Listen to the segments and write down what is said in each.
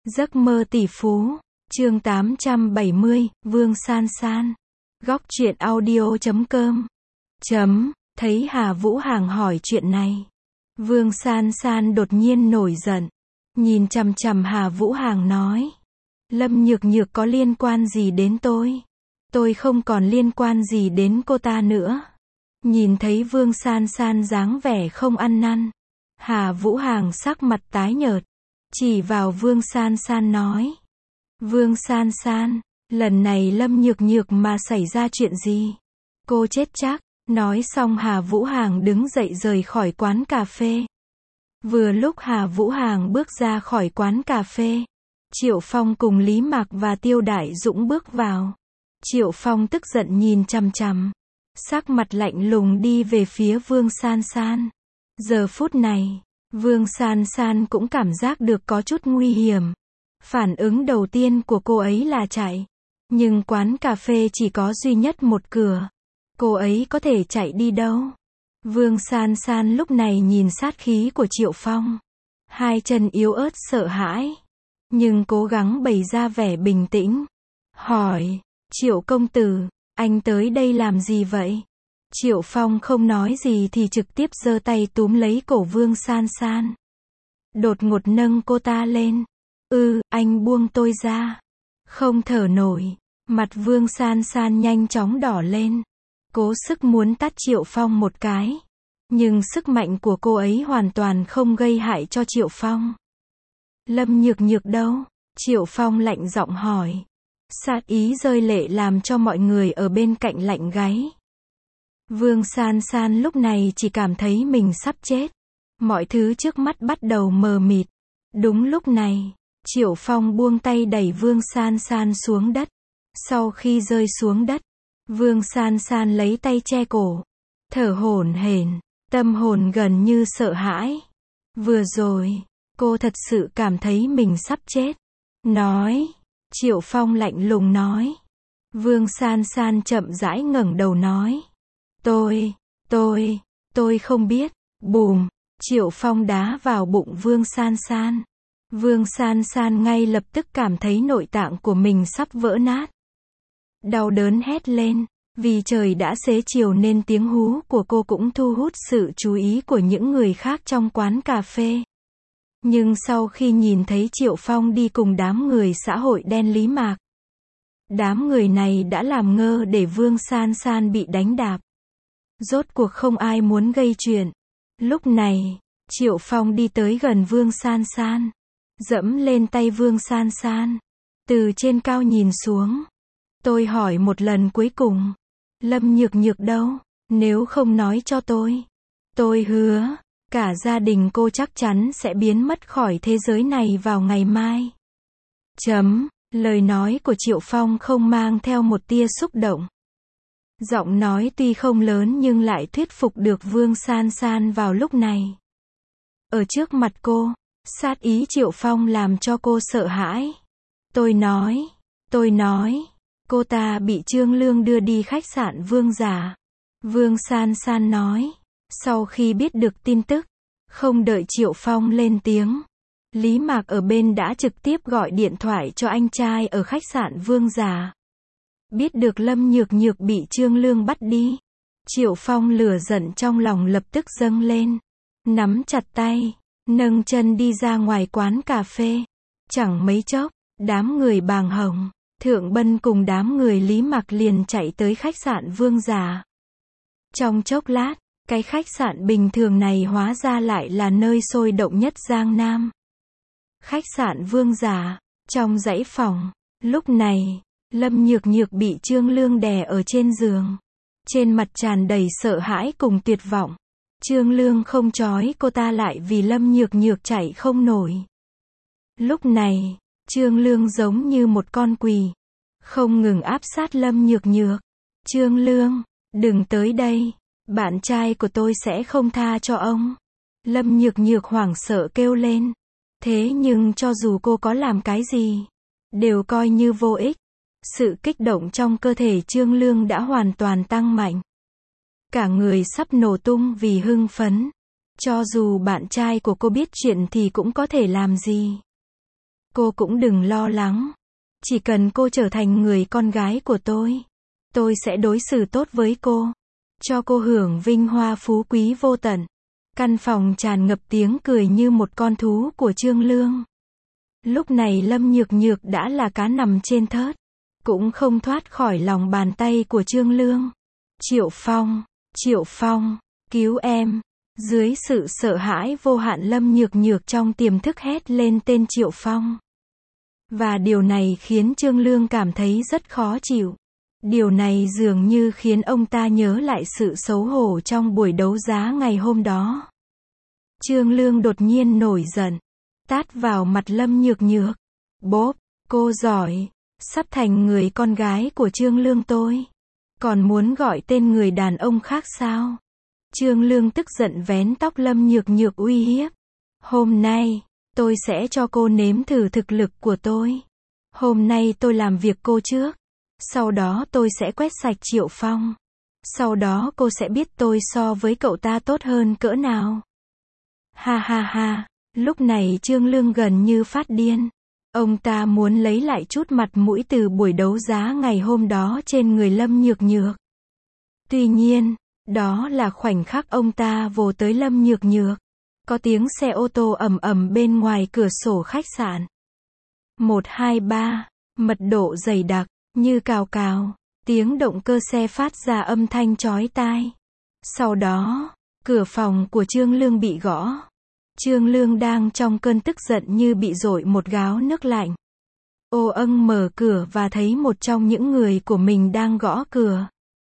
Giấc mơ tỷ phú, chương 870, Vương San San. Góc truyện audio.com. Thấy Hà Vũ Hàng hỏi chuyện này. Vương San San đột nhiên nổi giận. Nhìn chằm chằm Hà Vũ Hàng nói. Lâm Nhược Nhược có liên quan gì đến tôi? Tôi không còn liên quan gì đến cô ta nữa. Nhìn thấy Vương San San dáng vẻ không ăn năn. Hà Vũ Hàng sắc mặt tái nhợt. Chỉ vào Vương San San nói. Vương San San, lần này Lâm Nhược Nhược mà xảy ra chuyện gì? Cô chết chắc. Nói xong Hà Vũ Hàng đứng dậy rời khỏi quán cà phê. Vừa lúc Hà Vũ Hàng bước ra khỏi quán cà phê, Triệu Phong cùng Lý Mạc và Tiêu Đại Dũng bước vào. Triệu Phong tức giận nhìn chằm chằm, sắc mặt lạnh lùng đi về phía Vương San San. Giờ phút này, Vương San San cũng cảm giác được có chút nguy hiểm. Phản ứng đầu tiên của cô ấy là chạy. Nhưng quán cà phê chỉ có duy nhất một cửa. Cô ấy có thể chạy đi đâu? Vương San San lúc này nhìn sát khí của Triệu Phong. Hai chân yếu ớt sợ hãi. Nhưng cố gắng bày ra vẻ bình tĩnh. Hỏi, Triệu công tử, anh tới đây làm gì vậy? Triệu Phong không nói gì thì trực tiếp giơ tay túm lấy cổ Vương San San. Đột ngột nâng cô ta lên. Anh buông tôi ra. Không thở nổi. Mặt Vương San San nhanh chóng đỏ lên. Cố sức muốn tát Triệu Phong một cái. Nhưng sức mạnh của cô ấy hoàn toàn không gây hại cho Triệu Phong. Lâm Nhược Nhược đâu? Triệu Phong lạnh giọng hỏi. Sát ý rơi lệ làm cho mọi người ở bên cạnh lạnh gáy. Vương San San lúc này chỉ cảm thấy mình sắp chết. Mọi thứ trước mắt bắt đầu mờ mịt. Đúng lúc này, Triệu Phong buông tay đẩy Vương San San xuống đất. Sau khi rơi xuống đất, Vương San San lấy tay che cổ, thở hổn hển, tâm hồn gần như sợ hãi. Vừa rồi, cô thật sự cảm thấy mình sắp chết. Nói, Triệu Phong lạnh lùng nói. Vương San San chậm rãi ngẩng đầu nói. Tôi không biết. Bùm, Triệu Phong đá vào bụng Vương San San. Vương San San ngay lập tức cảm thấy nội tạng của mình sắp vỡ nát. Đau đớn hét lên, vì trời đã xế chiều nên tiếng hú của cô cũng thu hút sự chú ý của những người khác trong quán cà phê. Nhưng sau khi nhìn thấy Triệu Phong đi cùng đám người xã hội đen Lý Mạc, đám người này đã làm ngơ để Vương San San bị đánh đạp. Rốt cuộc không ai muốn gây chuyện. Lúc này, Triệu Phong đi tới gần Vương San San, dẫm lên tay Vương San San, từ trên cao nhìn xuống. Tôi hỏi một lần cuối cùng, Lâm Nhược Nhược đâu? Nếu không nói cho tôi hứa, cả gia đình cô chắc chắn sẽ biến mất khỏi thế giới này vào ngày mai. Lời nói của Triệu Phong không mang theo một tia xúc động. Giọng nói tuy không lớn nhưng lại thuyết phục được Vương San San vào lúc này. Ở trước mặt cô, sát ý Triệu Phong làm cho cô sợ hãi. Tôi nói, cô ta bị Trương Lương đưa đi khách sạn Vương Giả. Vương San San nói. Sau khi biết được tin tức, không đợi Triệu Phong lên tiếng, Lý Mạc ở bên đã trực tiếp gọi điện thoại cho anh trai ở khách sạn Vương Giả. Biết được Lâm Nhược Nhược bị Trương Lương bắt đi, Triệu Phong lửa giận trong lòng lập tức dâng lên. Nắm chặt tay, nâng chân đi ra ngoài quán cà phê. Chẳng mấy chốc, đám người Bàng Hồng, Thượng Bân cùng đám người Lý Mạc liền chạy tới khách sạn Vương Giả. Trong chốc lát, cái khách sạn bình thường này hóa ra lại là nơi sôi động nhất Giang Nam. Khách sạn Vương Giả, trong dãy phòng, lúc này, Lâm Nhược Nhược bị Trương Lương đè ở trên giường. Trên mặt tràn đầy sợ hãi cùng tuyệt vọng. Trương Lương không trói cô ta lại vì Lâm Nhược Nhược chạy không nổi. Lúc này, Trương Lương giống như một con quỷ, không ngừng áp sát Lâm Nhược Nhược. Trương Lương, đừng tới đây, bạn trai của tôi sẽ không tha cho ông. Lâm Nhược Nhược hoảng sợ kêu lên. Thế nhưng cho dù cô có làm cái gì, đều coi như vô ích. Sự kích động trong cơ thể Trương Lương đã hoàn toàn tăng mạnh. Cả người sắp nổ tung vì hưng phấn. Cho dù bạn trai của cô biết chuyện thì cũng có thể làm gì. cô cũng đừng lo lắng. Chỉ cần cô trở thành người con gái của tôi sẽ đối xử tốt với cô. Cho cô hưởng vinh hoa phú quý vô tận. Căn phòng tràn ngập tiếng cười như một con thú của Trương Lương. Lúc này Lâm Nhược Nhược đã là cá nằm trên thớt. Cũng không thoát khỏi lòng bàn tay của Trương Lương. Triệu Phong, cứu em. Dưới sự sợ hãi vô hạn Lâm Nhược Nhược trong tiềm thức hét lên tên Triệu Phong. Và điều này khiến Trương Lương cảm thấy rất khó chịu. Điều này dường như khiến ông ta nhớ lại sự xấu hổ trong buổi đấu giá ngày hôm đó. Trương Lương đột nhiên nổi giận. Tát vào mặt Lâm Nhược Nhược. Bốp, cô giỏi. Sắp thành người con gái của Trương Lương tôi. Còn muốn gọi tên người đàn ông khác sao? Trương Lương tức giận vén tóc Lâm Nhược Nhược uy hiếp. Hôm nay, tôi sẽ cho cô nếm thử thực lực của tôi. Hôm nay tôi làm việc cô trước. Sau đó tôi sẽ quét sạch Triệu Phong. Sau đó cô sẽ biết tôi so với cậu ta tốt hơn cỡ nào. Ha ha ha, lúc này Trương Lương gần như phát điên. Ông ta muốn lấy lại chút mặt mũi từ buổi đấu giá ngày hôm đó trên người Lâm Nhược Nhược. Tuy nhiên, đó là khoảnh khắc ông ta vồ tới Lâm Nhược Nhược. Có tiếng xe ô tô ầm ầm bên ngoài cửa sổ khách sạn. 1, 2, 3, mật độ dày đặc, như cào cào. Tiếng động cơ xe phát ra âm thanh chói tai. Sau đó, cửa phòng của Trương Lương bị gõ. Trương Lương đang trong cơn tức giận như bị dội một gáo nước lạnh. Ô âng mở cửa và thấy một trong những người của mình đang gõ cửa.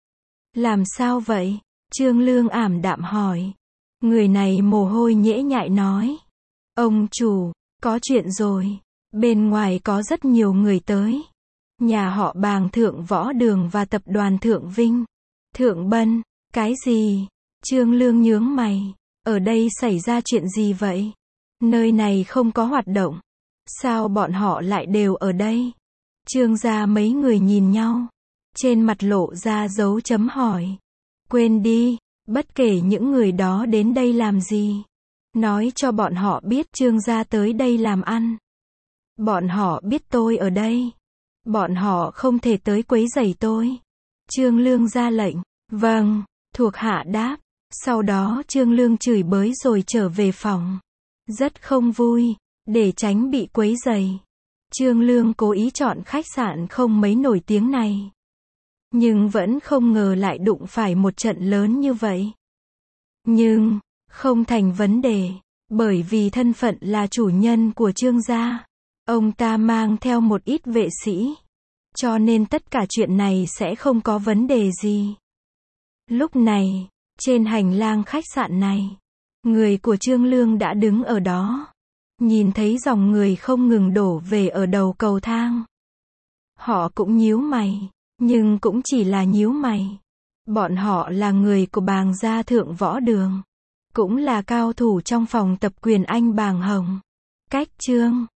Làm sao vậy? Trương Lương ảm đạm hỏi. Người này mồ hôi nhễ nhại nói. Ông chủ, có chuyện rồi. Bên ngoài có rất nhiều người tới. Nhà họ Bàng Thượng Võ Đường và tập đoàn Thượng Vinh. Thượng Bân, cái gì? Trương Lương nhướng mày. Ở đây xảy ra chuyện gì vậy? Nơi này không có hoạt động. Sao bọn họ lại đều ở đây? Trương gia mấy người nhìn nhau. Trên mặt lộ ra dấu chấm hỏi. Quên đi, bất kể những người đó đến đây làm gì. Nói cho bọn họ biết Trương gia tới đây làm ăn. Bọn họ biết tôi ở đây. Bọn họ không thể tới quấy rầy tôi. Trương Lương ra lệnh. Vâng, thuộc hạ đáp. Sau đó Trương Lương chửi bới rồi trở về phòng. Rất không vui, để tránh bị quấy rầy. Trương Lương cố ý chọn khách sạn không mấy nổi tiếng này. Nhưng vẫn không ngờ lại đụng phải một trận lớn như vậy. Nhưng, không thành vấn đề, bởi vì thân phận là chủ nhân của Trương gia. Ông ta mang theo một ít vệ sĩ. Cho nên tất cả chuyện này sẽ không có vấn đề gì. Lúc này, trên hành lang khách sạn này, người của Trương Lương đã đứng ở đó. Nhìn thấy dòng người không ngừng đổ về ở đầu cầu thang. Họ cũng nhíu mày, nhưng cũng chỉ là nhíu mày. Bọn họ là người của Bàng gia Thượng Võ Đường. Cũng là cao thủ trong phòng tập quyền Anh Bàng Hồng. Cách Trương